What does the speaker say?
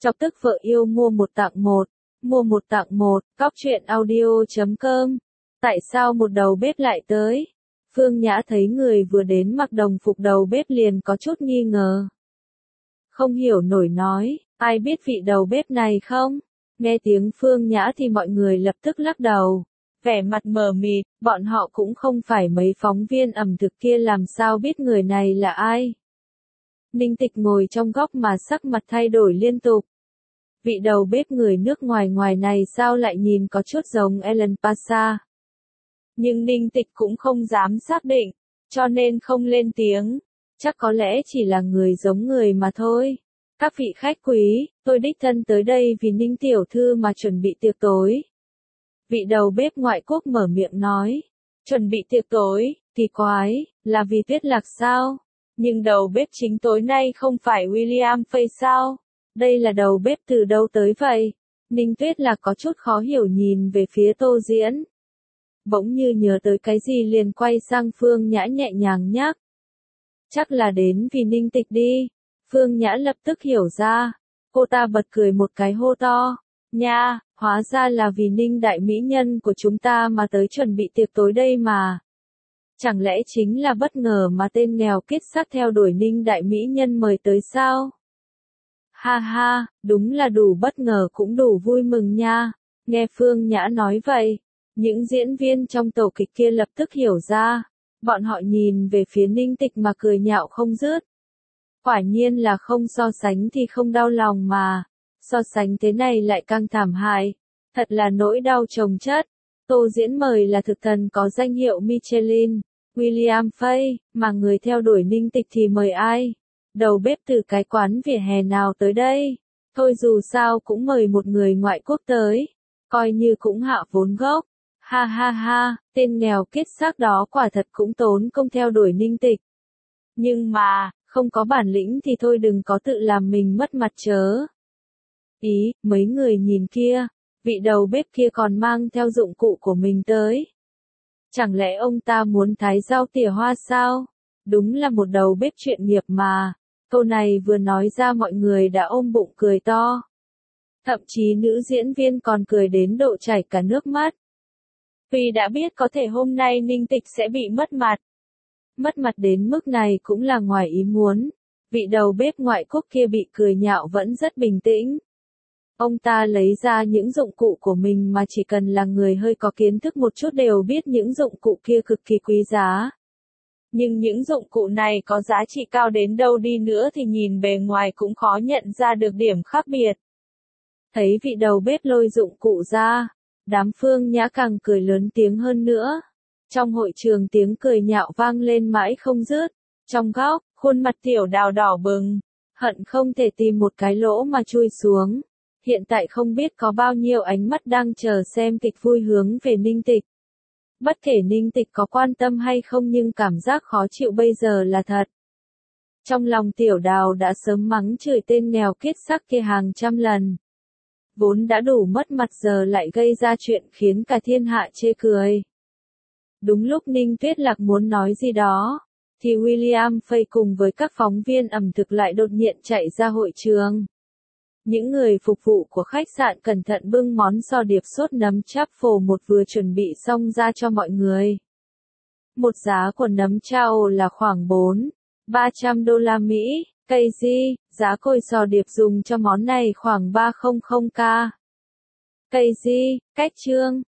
Chọc tức vợ yêu mua một tặng một. Mua một tặng một, cóc.truyện.audio.com. Tại sao một đầu bếp lại tới? Phương Nhã thấy người vừa đến mặc đồng phục đầu bếp liền có chút nghi ngờ. Không hiểu nổi nói, ai biết vị đầu bếp này không? Nghe tiếng Phương Nhã thì mọi người lập tức lắc đầu. Vẻ mặt mờ mịt, bọn họ cũng không phải mấy phóng viên ẩm thực kia làm sao biết người này là ai. Ninh Tịch ngồi trong góc mà sắc mặt thay đổi liên tục. Vị đầu bếp người nước ngoài ngoài này sao lại nhìn có chút giống Ellen Pasa. Nhưng Ninh Tịch cũng không dám xác định, cho nên không lên tiếng. Chắc có lẽ chỉ là người giống người mà thôi. Các vị khách quý, tôi đích thân tới đây vì Ninh tiểu thư mà chuẩn bị tiệc tối. Vị đầu bếp ngoại quốc mở miệng nói. Chuẩn bị tiệc tối, kỳ quái, là vì Tuyết Lạc sao? Nhưng đầu bếp chính tối nay không phải William Fay sao? Đây là đầu bếp từ đâu tới vậy? Ninh Tuyết Lạc có chút khó hiểu nhìn về phía Tô Diễn. Bỗng như nhớ tới cái gì liền quay sang Phương Nhã nhẹ nhàng nhắc. Chắc là đến vì Ninh Tịch đi. Phương Nhã lập tức hiểu ra. Cô ta bật cười một cái hô to. Nha, hóa ra là vì Ninh đại mỹ nhân của chúng ta mà tới chuẩn bị tiệc tối đây mà. Chẳng lẽ chính là bất ngờ mà tên nghèo kiết xác theo đuổi Ninh đại mỹ nhân mời tới sao? Ha ha, đúng là đủ bất ngờ cũng đủ vui mừng nha. Nghe Phương Nhã nói vậy, những diễn viên trong tổ kịch kia lập tức hiểu ra. Bọn họ nhìn về phía Ninh Tịch mà cười nhạo không dứt. Quả nhiên là không so sánh thì không đau lòng mà. So sánh thế này lại càng thảm hại. Thật là nỗi đau chồng chất. Tô Diễn mời là thực thần có danh hiệu Michelin, William Fay, mà người theo đuổi Ninh Tịch thì mời ai? Đầu bếp từ cái quán vỉa hè nào tới đây? Thôi dù sao cũng mời một người ngoại quốc tới. Coi như cũng hạ vốn gốc. Ha ha ha, tên nghèo kiết xác đó quả thật cũng tốn công theo đuổi Ninh Tịch. Nhưng mà, không có bản lĩnh thì thôi đừng có tự làm mình mất mặt chớ. Ý, mấy người nhìn kia, vị đầu bếp kia còn mang theo dụng cụ của mình tới. Chẳng lẽ ông ta muốn thái rau tỉa hoa sao? Đúng là một đầu bếp chuyên nghiệp mà. Câu này vừa nói ra mọi người đã ôm bụng cười to. Thậm chí nữ diễn viên còn cười đến độ chảy cả nước mắt. Vì đã biết có thể hôm nay Ninh Tịch sẽ bị mất mặt. Mất mặt đến mức này cũng là ngoài ý muốn. Vị đầu bếp ngoại quốc kia bị cười nhạo vẫn rất bình tĩnh. Ông ta lấy ra những dụng cụ của mình mà chỉ cần là người hơi có kiến thức một chút đều biết những dụng cụ kia cực kỳ quý giá. Nhưng những dụng cụ này có giá trị cao đến đâu đi nữa thì nhìn bề ngoài cũng khó nhận ra được điểm khác biệt. Thấy vị đầu bếp lôi dụng cụ ra, đám Phương Nhã càng cười lớn tiếng hơn nữa. Trong hội trường tiếng cười nhạo vang lên mãi không dứt. Trong góc, khuôn mặt Tiểu Đào đỏ bừng, hận không thể tìm một cái lỗ mà chui xuống. Hiện tại không biết có bao nhiêu ánh mắt đang chờ xem kịch vui hướng về Ninh Tịch. Bất kể Ninh Tịch có quan tâm hay không nhưng cảm giác khó chịu bây giờ là thật. Trong lòng Tiểu Đào đã sớm mắng chửi tên nghèo kiết xác kia hàng trăm lần. Vốn đã đủ mất mặt giờ lại gây ra chuyện khiến cả thiên hạ chê cười. Đúng lúc Ninh Tuyết Lạc muốn nói gì đó, thì William Fay cùng với các phóng viên ẩm thực lại đột nhiên chạy ra hội trường. Những người phục vụ của khách sạn cẩn thận bưng món giò điệp sốt nấm truffle một vừa chuẩn bị xong ra cho mọi người. Một giá của nấm trao là khoảng 400-300 đô la Mỹ, KG, giá cồi giò điệp dùng cho món này khoảng 300k. KG, cách trương,